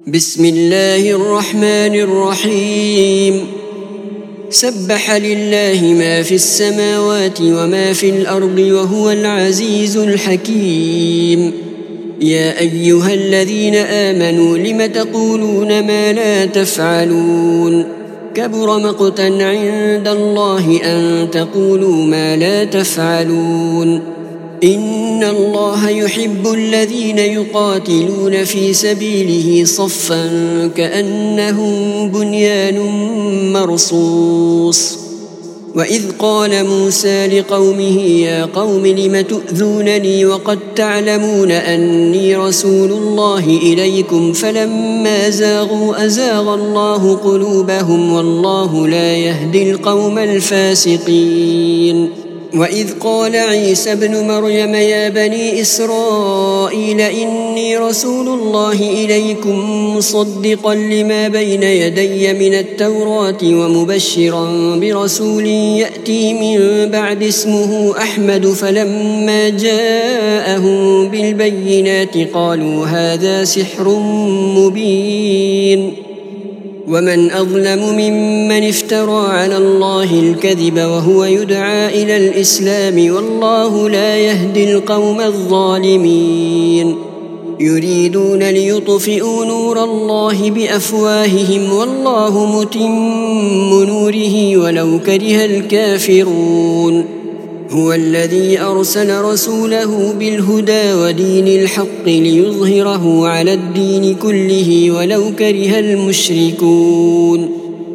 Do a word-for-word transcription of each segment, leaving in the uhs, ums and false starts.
بسم الله الرحمن الرحيم سبح لله ما في السماوات وما في الأرض وهو العزيز الحكيم. يا أيها الذين آمنوا لم تقولون ما لا تفعلون كبر مقتا عند الله أن تقولوا ما لا تفعلون. إن الله يحب الذين يقاتلون في سبيله صفا كأنهم بنيان مرصوص. وإذ قال موسى لقومه يا قوم لم تؤذونني وقد تعلمون أني رسول الله إليكم فلما زاغوا أزاغ الله قلوبهم والله لا يهدي القوم الفاسقين. وإذ قال عيسى ابن مريم يا بني إسرائيل إني رسول الله إليكم مصدقا لما بين يدي من التوراة ومبشرا برسول يأتي من بعد اسمه أحمد فلما جاءهم بالبينات قالوا هذا سحر مبين. ومن أظلم ممن افترى على الله الكذب وهو يدعى إلى الإسلام والله لا يهدي القوم الظالمين. يريدون ليطفئوا نور الله بأفواههم والله متم نوره ولو كره الكافرون. هو الذي أرسل رسوله بالهدى ودين الحق ليظهره على الدين كله ولو كره المشركون.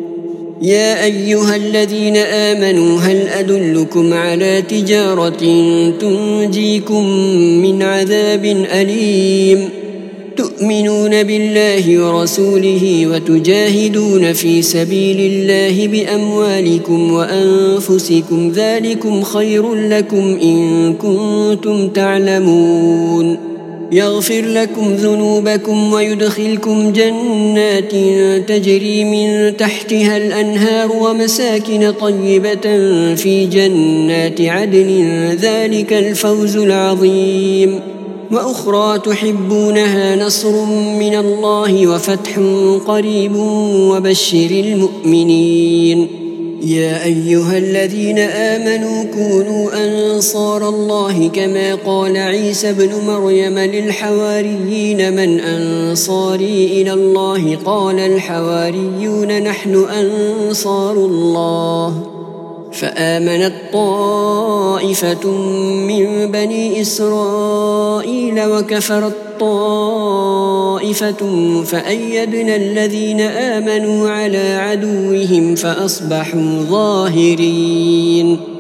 يا أيها الذين آمنوا هل أدلكم على تجارة تنجيكم من عذاب أليم تؤمنون بالله ورسوله وتجاهدون في سبيل الله بأموالكم وأنفسكم ذلكم خير لكم إن كنتم تعلمون. يغفر لكم ذنوبكم ويدخلكم جنات تجري من تحتها الأنهار ومساكن طيبة في جنات عدن ذلك الفوز العظيم. وأخرى تحبونها نصر من الله وفتح قريب وبشر المؤمنين. يا أيها الذين آمنوا كونوا أنصار الله كما قال عيسى ابن مريم للحواريين من أنصاري إلى الله قال الحواريون نحن أنصار الله. فآمنت طائفة من بني إسرائيل وكفرت طائفة فأيدنا الذين آمنوا على عدوهم فأصبحوا ظاهرين.